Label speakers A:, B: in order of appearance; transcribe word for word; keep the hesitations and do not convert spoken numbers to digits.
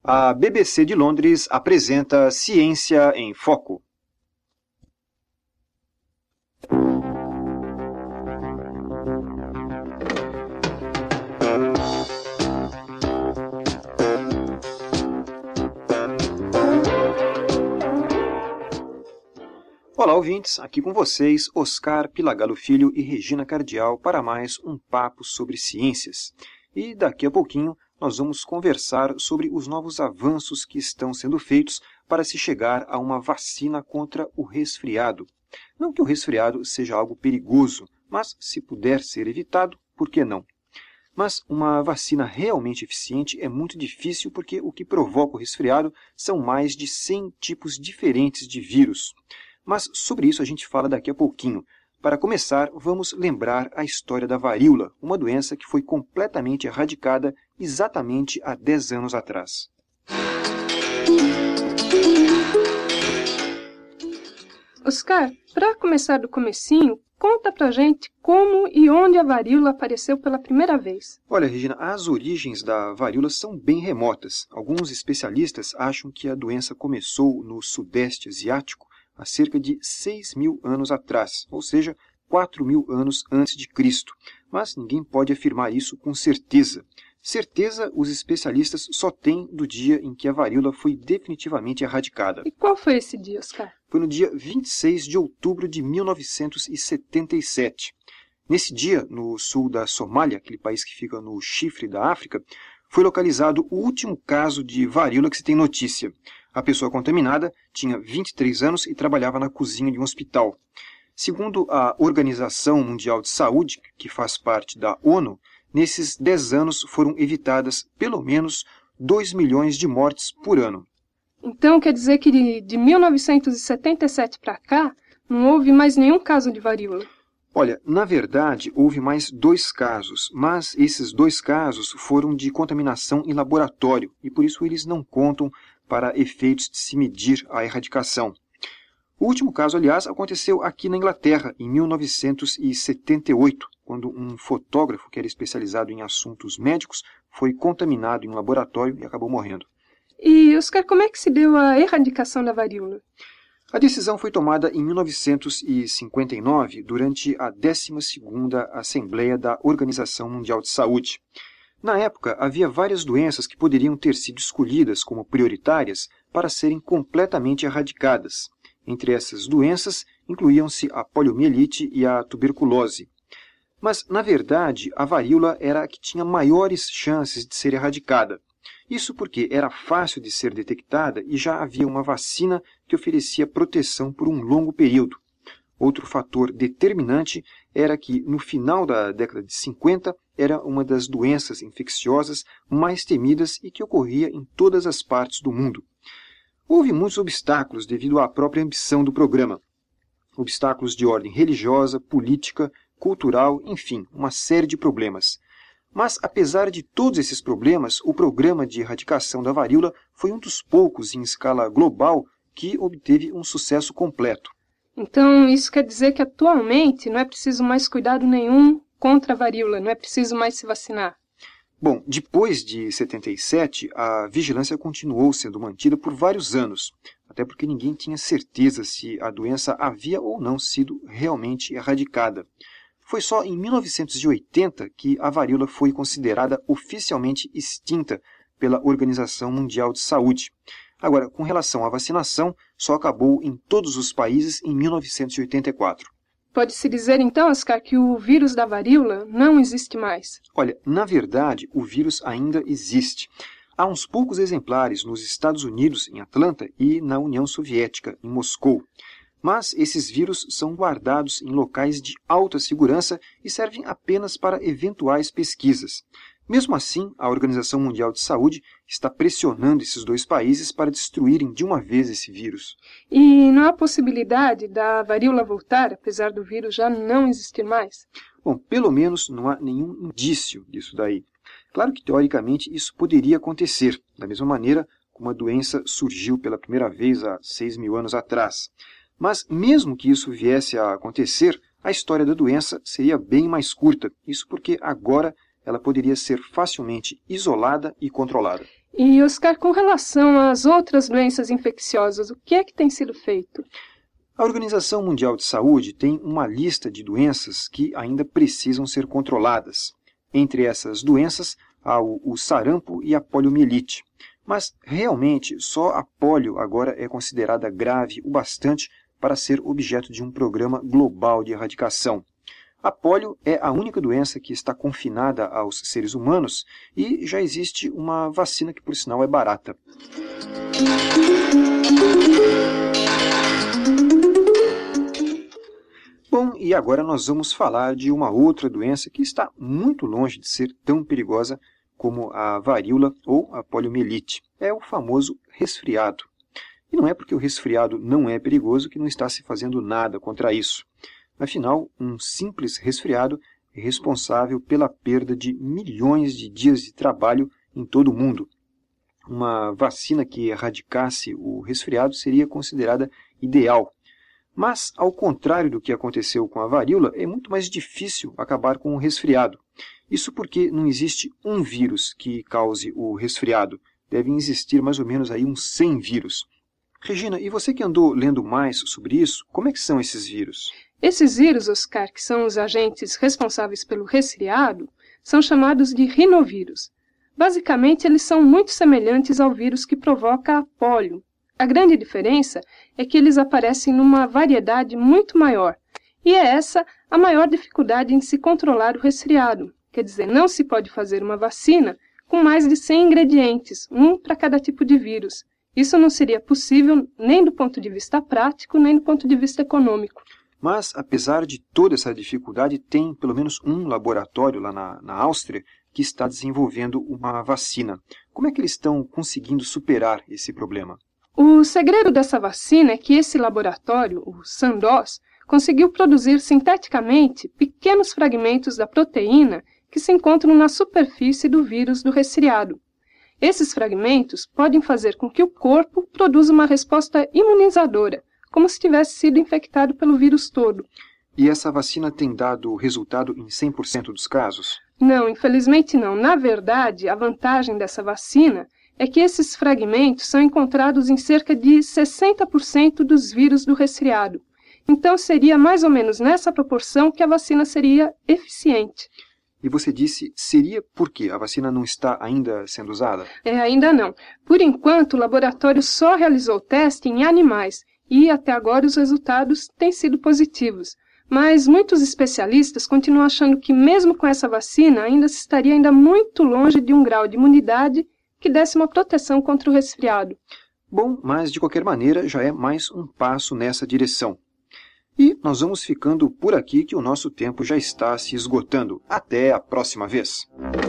A: A B B C de Londres apresenta Ciência em Foco. Olá, ouvintes, aqui com vocês, Oscar Pilagalo Filho e Regina Cardial para mais um papo sobre ciências. E daqui a pouquinho nós vamos conversar sobre os novos avanços que estão sendo feitos para se chegar a uma vacina contra o resfriado. Não que o resfriado seja algo perigoso, mas se puder ser evitado, por que não? Mas uma vacina realmente eficiente é muito difícil porque o que provoca o resfriado são mais de cem tipos diferentes de vírus. Mas sobre isso a gente fala daqui a pouquinho. Para começar, vamos lembrar a história da varíola, uma doença que foi completamente erradicada exatamente há dez anos atrás.
B: Oscar, para começar do comecinho, conta pra gente como e onde a varíola apareceu pela primeira vez.
A: Olha, Regina, as origens da varíola são bem remotas. Alguns especialistas acham que a doença começou no Sudeste Asiático há cerca de seis mil anos atrás, ou seja, quatro mil anos antes de Cristo. Mas ninguém pode afirmar isso com certeza. Certeza os especialistas só têm do dia em que a varíola foi definitivamente erradicada.
B: E qual foi esse dia, Oscar?
A: Foi no dia vinte e seis de outubro de mil novecentos e setenta e sete. Nesse dia, no sul da Somália, aquele país que fica no chifre da África, foi localizado o último caso de varíola que se tem notícia. A pessoa contaminada tinha vinte e três anos e trabalhava na cozinha de um hospital. Segundo a Organização Mundial de Saúde, que faz parte da ONU, nesses dez anos foram evitadas pelo menos dois milhões de mortes por ano.
B: Então quer dizer que de, de mil novecentos e setenta e sete para cá não houve mais nenhum caso de varíola?
A: Olha, na verdade, houve mais dois casos, mas esses dois casos foram de contaminação em laboratório e por isso eles não contam para efeitos de se medir a erradicação. O último caso, aliás, aconteceu aqui na Inglaterra, em mil novecentos e setenta e oito, quando um fotógrafo que era especializado em assuntos médicos foi contaminado em um laboratório e acabou morrendo.
B: E, Oscar, como é que se deu a erradicação da varíola?
A: A decisão foi tomada em mil novecentos e cinquenta e nove, durante a décima segunda Assembleia da Organização Mundial de Saúde. Na época, havia várias doenças que poderiam ter sido escolhidas como prioritárias para serem completamente erradicadas. Entre essas doenças, incluíam-se a poliomielite e a tuberculose. Mas, na verdade, a varíola era a que tinha maiores chances de ser erradicada. Isso porque era fácil de ser detectada e já havia uma vacina que oferecia proteção por um longo período. Outro fator determinante era que, no final da década de cinquenta, era uma das doenças infecciosas mais temidas e que ocorria em todas as partes do mundo. Houve muitos obstáculos devido à própria ambição do programa. Obstáculos de ordem religiosa, política, cultural, enfim, uma série de problemas. Mas, apesar de todos esses problemas, o programa de erradicação da varíola foi um dos poucos em escala global que obteve um sucesso completo.
B: Então, isso quer dizer que atualmente não é preciso mais cuidado nenhum contra a varíola, não é preciso mais se vacinar?
A: Bom, depois de setenta e sete, a vigilância continuou sendo mantida por vários anos, até porque ninguém tinha certeza se a doença havia ou não sido realmente erradicada. Foi só em mil novecentos e oitenta que a varíola foi considerada oficialmente extinta pela Organização Mundial de Saúde. Agora, com relação à vacinação, só acabou em todos os países em mil novecentos e oitenta e quatro.
B: Pode-se dizer, então, Oscar, que o vírus da varíola não existe mais?
A: Olha, na verdade, o vírus ainda existe. Há uns poucos exemplares nos Estados Unidos, em Atlanta, e na União Soviética, em Moscou. Mas esses vírus são guardados em locais de alta segurança e servem apenas para eventuais pesquisas. Mesmo assim, a Organização Mundial de Saúde está pressionando esses dois países para destruírem de uma vez esse vírus.
B: E não há possibilidade da varíola voltar, apesar do vírus já não existir mais?
A: Bom, pelo menos não há nenhum indício disso daí. Claro que, teoricamente, isso poderia acontecer, da mesma maneira como a doença surgiu pela primeira vez há seis mil anos atrás. Mas, mesmo que isso viesse a acontecer, a história da doença seria bem mais curta. Isso porque agora ela poderia ser facilmente isolada e controlada.
B: E, Oscar, com relação às outras doenças infecciosas, o que é que tem sido feito?
A: A Organização Mundial de Saúde tem uma lista de doenças que ainda precisam ser controladas. Entre essas doenças, há o, o sarampo e a poliomielite. Mas, realmente, só a polio agora é considerada grave o bastante para ser objeto de um programa global de erradicação. A polio é a única doença que está confinada aos seres humanos e já existe uma vacina que, por sinal, é barata. Bom, e agora nós vamos falar de uma outra doença que está muito longe de ser tão perigosa como a varíola ou a poliomielite. É o famoso resfriado. E não é porque o resfriado não é perigoso que não está se fazendo nada contra isso. Afinal, um simples resfriado é responsável pela perda de milhões de dias de trabalho em todo o mundo. Uma vacina que erradicasse o resfriado seria considerada ideal. Mas, ao contrário do que aconteceu com a varíola, é muito mais difícil acabar com o resfriado. Isso porque não existe um vírus que cause o resfriado. Devem existir mais ou menos aí uns cem vírus. Regina, e você que andou lendo mais sobre isso, como é que são esses vírus?
B: Esses vírus, Oscar, que são os agentes responsáveis pelo resfriado, são chamados de rinovírus. Basicamente, eles são muito semelhantes ao vírus que provoca a polio. A grande diferença é que eles aparecem numa variedade muito maior, e é essa a maior dificuldade em se controlar o resfriado. Quer dizer, não se pode fazer uma vacina com mais de cem ingredientes, um para cada tipo de vírus. Isso não seria possível nem do ponto de vista prático, nem do ponto de vista econômico.
A: Mas, apesar de toda essa dificuldade, tem pelo menos um laboratório lá na, na Áustria que está desenvolvendo uma vacina. Como é que eles estão conseguindo superar esse problema?
B: O segredo dessa vacina é que esse laboratório, o Sandoz, conseguiu produzir sinteticamente pequenos fragmentos da proteína que se encontram na superfície do vírus do resfriado. Esses fragmentos podem fazer com que o corpo produza uma resposta imunizadora, como se tivesse sido infectado pelo vírus todo.
A: E essa vacina tem dado resultado em cem por cento dos casos?
B: Não, infelizmente não. Na verdade, a vantagem dessa vacina é que esses fragmentos são encontrados em cerca de sessenta por cento dos vírus do resfriado. Então, seria mais ou menos nessa proporção que a vacina seria eficiente.
A: E você disse, seria por quê? A vacina não está ainda sendo usada?
B: É, ainda não. Por enquanto, o laboratório só realizou o teste em animais e, até agora, os resultados têm sido positivos. Mas muitos especialistas continuam achando que, mesmo com essa vacina, ainda se estaria ainda muito longe de um grau de imunidade que desse uma proteção contra o resfriado.
A: Bom, mas de qualquer maneira já é mais um passo nessa direção. E nós vamos ficando por aqui que o nosso tempo já está se esgotando. Até a próxima vez!